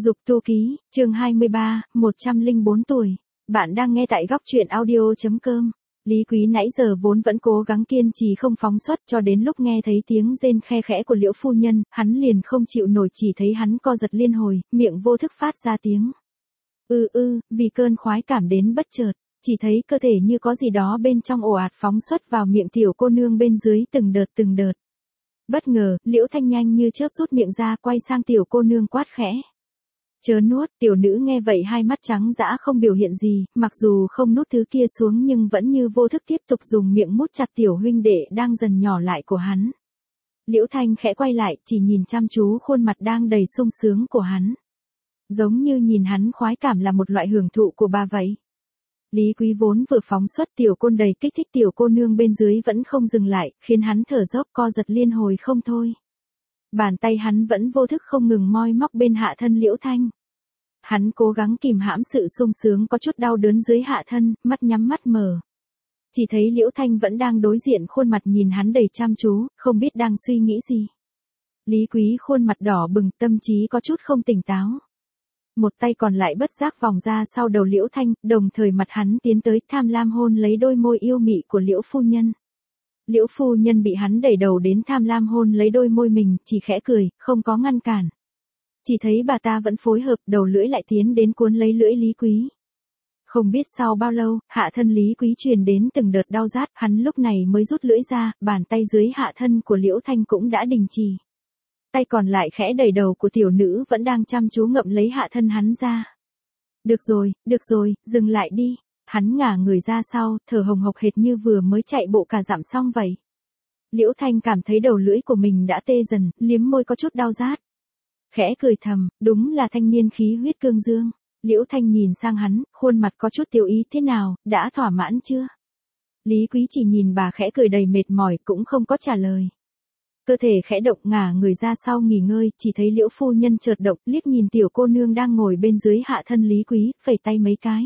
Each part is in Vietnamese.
Dục tu ký, chương 23, 104 tuổi. Bạn đang nghe tại góc truyện audio.com. Lý Quý nãy giờ vốn vẫn cố gắng kiên trì không phóng xuất, cho đến lúc nghe thấy tiếng rên khe khẽ của Liễu phu nhân, hắn liền không chịu nổi, chỉ thấy hắn co giật liên hồi, miệng vô thức phát ra tiếng. Vì cơn khoái cảm đến bất chợt, chỉ thấy cơ thể như có gì đó bên trong ồ ạt phóng xuất vào miệng tiểu cô nương bên dưới từng đợt. Bất ngờ, Liễu Thanh nhanh như chớp rút miệng ra, quay sang tiểu cô nương quát khẽ. Chớ nuốt. Tiểu nữ nghe vậy hai mắt trắng dã không biểu hiện gì, mặc dù không nuốt thứ kia xuống nhưng vẫn như vô thức tiếp tục dùng miệng mút chặt tiểu huynh đệ đang dần nhỏ lại của hắn. Liễu Thanh khẽ quay lại, chỉ nhìn chăm chú khuôn mặt đang đầy sung sướng của hắn. Giống như nhìn hắn khoái cảm là một loại hưởng thụ của bà vậy. Lý Quý vốn vừa phóng xuất tiểu côn đầy kích thích tiểu cô nương bên dưới vẫn không dừng lại, khiến hắn thở dốc co giật liên hồi không thôi. Bàn tay hắn vẫn vô thức không ngừng moi móc bên hạ thân Liễu Thanh. Hắn cố gắng kìm hãm sự sung sướng có chút đau đớn dưới hạ thân, mắt nhắm mắt mở. Chỉ thấy Liễu Thanh vẫn đang đối diện khuôn mặt nhìn hắn đầy chăm chú, không biết đang suy nghĩ gì. Lý Quý khuôn mặt đỏ bừng, tâm trí có chút không tỉnh táo. Một tay còn lại bất giác vòng ra sau đầu Liễu Thanh, đồng thời mặt hắn tiến tới tham lam hôn lấy đôi môi yêu mị của Liễu phu nhân. Liễu phu nhân bị hắn đẩy đầu đến tham lam hôn lấy đôi môi mình, chỉ khẽ cười, không có ngăn cản. Chỉ thấy bà ta vẫn phối hợp, đầu lưỡi lại tiến đến cuốn lấy lưỡi Lý Quý. Không biết sau bao lâu, hạ thân Lý Quý truyền đến từng đợt đau rát, hắn lúc này mới rút lưỡi ra, bàn tay dưới hạ thân của Liễu Thanh cũng đã đình chỉ. Tay còn lại khẽ đẩy đầu của tiểu nữ vẫn đang chăm chú ngậm lấy hạ thân hắn ra. Được rồi, dừng lại đi. Hắn ngả người ra sau, thở hồng hộc hệt như vừa mới chạy bộ cả dặm xong vậy. Liễu Thanh cảm thấy đầu lưỡi của mình đã tê dần, liếm môi có chút đau rát. Khẽ cười thầm, đúng là thanh niên khí huyết cương dương. Liễu Thanh nhìn sang hắn, khuôn mặt có chút tiêu ý, thế nào, đã thỏa mãn chưa? Lý Quý chỉ nhìn bà khẽ cười đầy mệt mỏi, cũng không có trả lời. Cơ thể khẽ động, ngả người ra sau nghỉ ngơi, chỉ thấy Liễu phu nhân chợt động, liếc nhìn tiểu cô nương đang ngồi bên dưới hạ thân Lý Quý, phẩy tay mấy cái.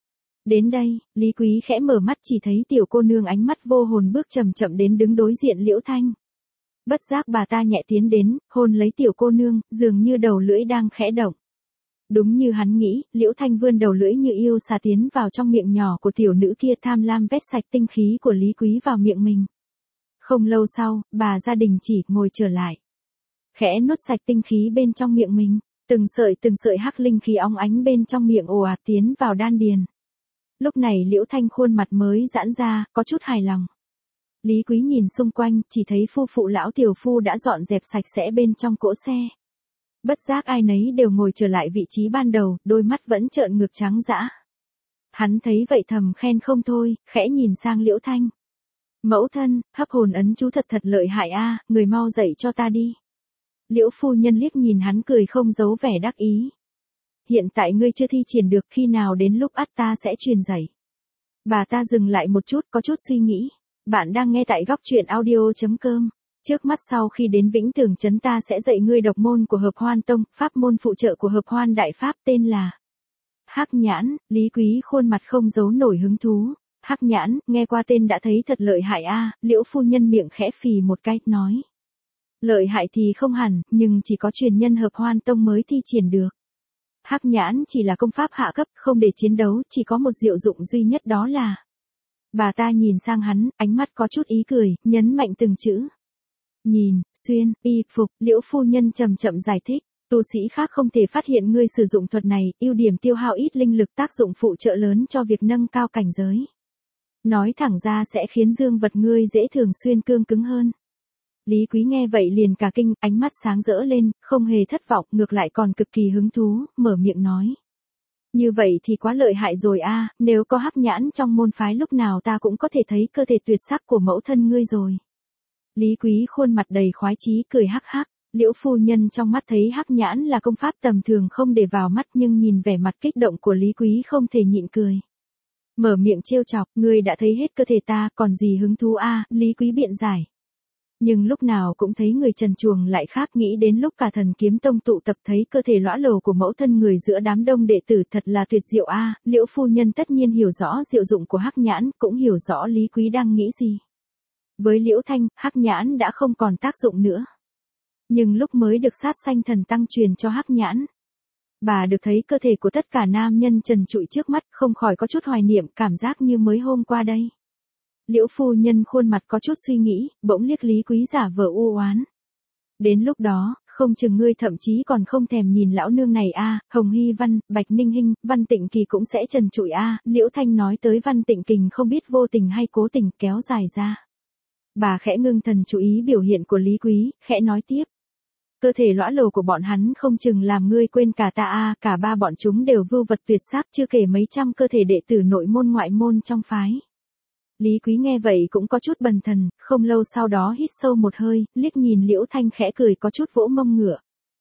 Đến đây, Lý Quý khẽ mở mắt, chỉ thấy tiểu cô nương ánh mắt vô hồn bước chậm chậm đến đứng đối diện Liễu Thanh. Bất giác bà ta nhẹ tiến đến, hôn lấy tiểu cô nương, dường như đầu lưỡi đang khẽ động. Đúng như hắn nghĩ, Liễu Thanh vươn đầu lưỡi như yêu xà tiến vào trong miệng nhỏ của tiểu nữ kia, tham lam vét sạch tinh khí của Lý Quý vào miệng mình. Không lâu sau, bà gia đình chỉ ngồi trở lại. Khẽ nuốt sạch tinh khí bên trong miệng mình, từng sợi hắc linh khí óng ánh bên trong miệng ồ ạt tiến vào đan điền. Lúc này Liễu Thanh khuôn mặt mới giãn ra, có chút hài lòng. Lý Quý nhìn xung quanh, chỉ thấy phu phụ lão tiểu phu đã dọn dẹp sạch sẽ bên trong cỗ xe. Bất giác ai nấy đều ngồi trở lại vị trí ban đầu, đôi mắt vẫn trợn ngược trắng dã. Hắn thấy vậy thầm khen không thôi, khẽ nhìn sang Liễu Thanh. Mẫu thân, hấp hồn ấn chú thật lợi hại a, người mau dậy cho ta đi. Liễu phu nhân liếc nhìn hắn cười không giấu vẻ đắc ý. Hiện tại ngươi chưa thi triển được, khi nào đến lúc ắt ta sẽ truyền dạy. Bà ta dừng lại một chút, có chút suy nghĩ. Bạn đang nghe tại góc truyện audio.com. Trước mắt sau khi đến Vĩnh Tường Trấn ta sẽ dạy ngươi độc môn của Hợp Hoan Tông, pháp môn phụ trợ của Hợp Hoan Đại Pháp tên là Hắc Nhãn. Lý Quý khuôn mặt không giấu nổi hứng thú. Hắc Nhãn, nghe qua tên đã thấy thật lợi hại a. Liễu phu nhân miệng khẽ phì một cái, nói. Lợi hại thì không hẳn, nhưng chỉ có truyền nhân Hợp Hoan Tông mới thi triển được. Hắc Nhãn chỉ là công pháp hạ cấp, không để chiến đấu, chỉ có một diệu dụng duy nhất, đó là. Bà ta nhìn sang hắn, ánh mắt có chút ý cười, nhấn mạnh từng chữ. Nhìn, xuyên, y, phục. Liễu phu nhân chậm chậm giải thích. Tu sĩ khác không thể phát hiện ngươi sử dụng thuật này, ưu điểm tiêu hao ít linh lực, tác dụng phụ trợ lớn cho việc nâng cao cảnh giới. Nói thẳng ra sẽ khiến dương vật ngươi dễ thường xuyên cương cứng hơn. Lý Quý nghe vậy liền cả kinh, ánh mắt sáng rỡ lên, không hề thất vọng, ngược lại còn cực kỳ hứng thú, mở miệng nói. Như vậy thì quá lợi hại rồi a, nếu có Hắc Nhãn trong môn phái lúc nào ta cũng có thể thấy cơ thể tuyệt sắc của mẫu thân ngươi rồi. Lý Quý khuôn mặt đầy khoái chí cười hắc hắc. Liễu phu nhân trong mắt thấy Hắc Nhãn là công pháp tầm thường không để vào mắt, nhưng nhìn vẻ mặt kích động của Lý Quý không thể nhịn cười. Mở miệng trêu chọc, ngươi đã thấy hết cơ thể ta, còn gì hứng thú a, Lý Quý biện giải. Nhưng lúc nào cũng thấy người trần truồng lại khác, nghĩ đến lúc cả Thần Kiếm Tông tụ tập thấy cơ thể lõa lồ của mẫu thân người giữa đám đông đệ tử thật là tuyệt diệu a. Liễu phu nhân tất nhiên hiểu rõ diệu dụng của Hắc Nhãn, cũng hiểu rõ Lý Quý đang nghĩ gì. Với Liễu Thanh, Hắc Nhãn đã không còn tác dụng nữa. Nhưng lúc mới được Sát Sanh Thần Tăng truyền cho Hắc Nhãn, bà được thấy cơ thể của tất cả nam nhân trần trụi trước mắt, không khỏi có chút hoài niệm, cảm giác như mới hôm qua đây. Liễu phu nhân khuôn mặt có chút suy nghĩ, bỗng liếc Lý Quý giả vờ u oán. Đến lúc đó, không chừng ngươi thậm chí còn không thèm nhìn lão nương này a. Hồng Hy Văn, Bạch Ninh Hinh, Văn Tịnh Kỳ cũng sẽ trần trụi a. Liễu Thanh nói tới Văn Tịnh Kình không biết vô tình hay cố tình kéo dài ra. Bà khẽ ngưng thần chú ý biểu hiện của Lý Quý, khẽ nói tiếp. Cơ thể lõa lồ của bọn hắn không chừng làm ngươi quên cả ta a. Cả ba bọn chúng đều vưu vật tuyệt sắc, chưa kể mấy trăm cơ thể đệ tử nội môn ngoại môn trong phái. Lý Quý nghe vậy cũng có chút bần thần, không lâu sau đó hít sâu một hơi, liếc nhìn Liễu Thanh khẽ cười có chút vỗ mông ngựa.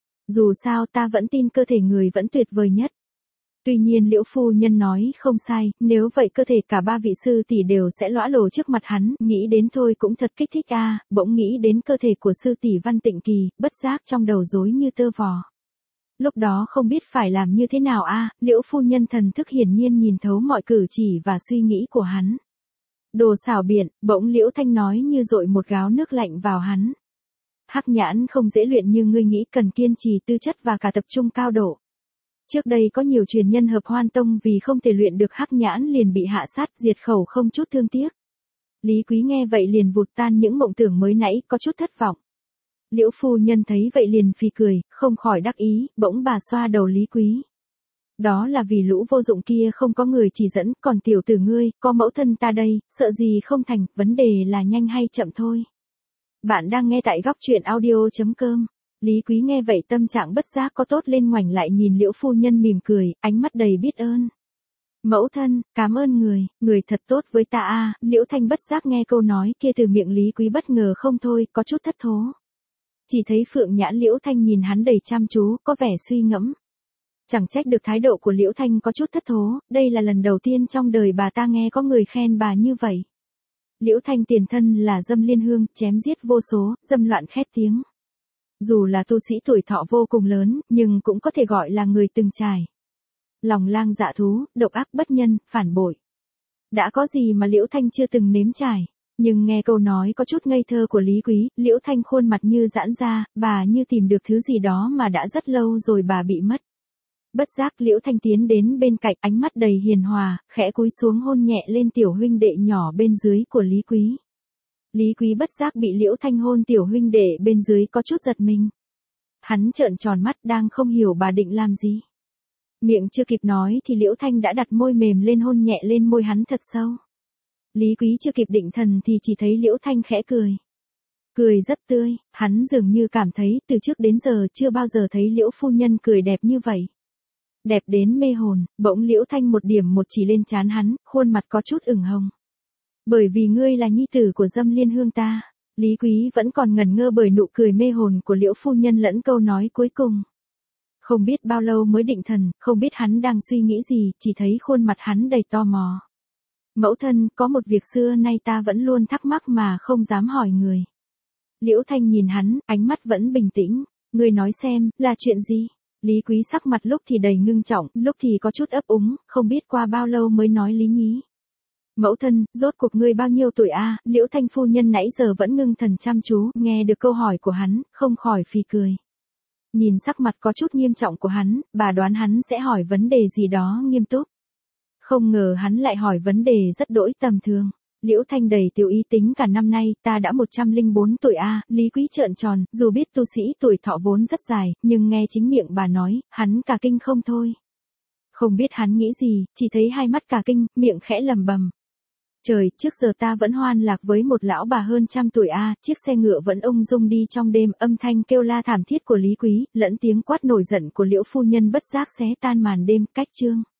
Dù sao ta vẫn tin cơ thể người vẫn tuyệt vời nhất. Tuy nhiên Liễu phu nhân nói không sai, nếu vậy cơ thể cả ba vị sư tỷ đều sẽ lõa lồ trước mặt hắn, nghĩ đến thôi cũng thật kích thích a. Bỗng nghĩ đến cơ thể của sư tỷ Văn Tịnh Kỳ, bất giác trong đầu rối như tơ vò. Lúc đó không biết phải làm như thế nào a. Liễu phu nhân thần thức hiển nhiên nhìn thấu mọi cử chỉ và suy nghĩ của hắn. Đồ xảo biện, bỗng Liễu Thanh nói như dội một gáo nước lạnh vào hắn. Hắc nhãn không dễ luyện như ngươi nghĩ, cần kiên trì tư chất và cả tập trung cao độ. Trước đây có nhiều truyền nhân Hợp Hoan Tông vì không thể luyện được hắc nhãn liền bị hạ sát diệt khẩu không chút thương tiếc. Lý Quý nghe vậy liền vụt tan những mộng tưởng mới nãy, có chút thất vọng. Liễu phu nhân thấy vậy liền phì cười, không khỏi đắc ý, bỗng bà xoa đầu Lý Quý. Đó là vì lũ vô dụng kia không có người chỉ dẫn, còn tiểu tử ngươi, có mẫu thân ta đây, sợ gì không thành, vấn đề là nhanh hay chậm thôi. Bạn đang nghe tại góc truyện audio.com. Lý Quý nghe vậy tâm trạng bất giác có tốt lên, ngoảnh lại nhìn Liễu phu nhân mỉm cười, ánh mắt đầy biết ơn. Mẫu thân, cảm ơn người thật tốt với ta a. Liễu Thanh bất giác nghe câu nói kia từ miệng Lý Quý bất ngờ không thôi, có chút thất thố. Chỉ thấy phượng nhãn Liễu Thanh nhìn hắn đầy chăm chú, có vẻ suy ngẫm. Chẳng trách được thái độ của Liễu Thanh có chút thất thố, đây là lần đầu tiên trong đời bà ta nghe có người khen bà như vậy. Liễu Thanh tiền thân là Dâm Liên Hương, chém giết vô số, dâm loạn khét tiếng. Dù là tu sĩ tuổi thọ vô cùng lớn, nhưng cũng có thể gọi là người từng trải. Lòng lang dạ thú, độc ác bất nhân, phản bội. Đã có gì mà Liễu Thanh chưa từng nếm trải. Nhưng nghe câu nói có chút ngây thơ của Lý Quý, Liễu Thanh khuôn mặt như giãn ra, bà như tìm được thứ gì đó mà đã rất lâu rồi bà bị mất. Bất giác Liễu Thanh tiến đến bên cạnh, ánh mắt đầy hiền hòa, khẽ cúi xuống hôn nhẹ lên tiểu huynh đệ nhỏ bên dưới của Lý Quý. Lý Quý bất giác bị Liễu Thanh hôn tiểu huynh đệ bên dưới có chút giật mình. Hắn trợn tròn mắt đang không hiểu bà định làm gì. Miệng chưa kịp nói thì Liễu Thanh đã đặt môi mềm lên hôn nhẹ lên môi hắn thật sâu. Lý Quý chưa kịp định thần thì chỉ thấy Liễu Thanh khẽ cười. Cười rất tươi, hắn dường như cảm thấy từ trước đến giờ chưa bao giờ thấy Liễu phu nhân cười đẹp như vậy. Đẹp đến mê hồn, bỗng Liễu Thanh một điểm một chỉ lên trán hắn, khuôn mặt có chút ửng hồng. Bởi vì ngươi là nhi tử của Dâm Liên Hương ta. Lý Quý vẫn còn ngẩn ngơ bởi nụ cười mê hồn của Liễu phu nhân lẫn câu nói cuối cùng. Không biết bao lâu mới định thần, không biết hắn đang suy nghĩ gì, chỉ thấy khuôn mặt hắn đầy tò mò. Mẫu thân, có một việc xưa nay ta vẫn luôn thắc mắc mà không dám hỏi người. Liễu Thanh nhìn hắn, ánh mắt vẫn bình tĩnh. Ngươi nói xem, là chuyện gì? Lý Quý sắc mặt lúc thì đầy ngưng trọng, lúc thì có chút ấp úng, không biết qua bao lâu mới nói lý nhí. Mẫu thân, rốt cuộc ngươi bao nhiêu tuổi a? Liễu Thanh phu nhân nãy giờ vẫn ngưng thần chăm chú, nghe được câu hỏi của hắn, không khỏi phì cười. Nhìn sắc mặt có chút nghiêm trọng của hắn, bà đoán hắn sẽ hỏi vấn đề gì đó nghiêm túc. Không ngờ hắn lại hỏi vấn đề rất đỗi tầm thường. Liễu Thanh đầy tiểu ý tính cả năm nay, ta đã 104 tuổi a. Lý Quý trợn tròn, dù biết tu sĩ tuổi thọ vốn rất dài, nhưng nghe chính miệng bà nói, hắn cả kinh không thôi. Không biết hắn nghĩ gì, chỉ thấy hai mắt cả kinh, miệng khẽ lầm bầm. Trời, trước giờ ta vẫn hoan lạc với một lão bà hơn 100 tuổi a. Chiếc xe ngựa vẫn ung dung đi trong đêm, âm thanh kêu la thảm thiết của Lý Quý, lẫn tiếng quát nổi giận của Liễu phu nhân bất giác xé tan màn đêm, cách chương.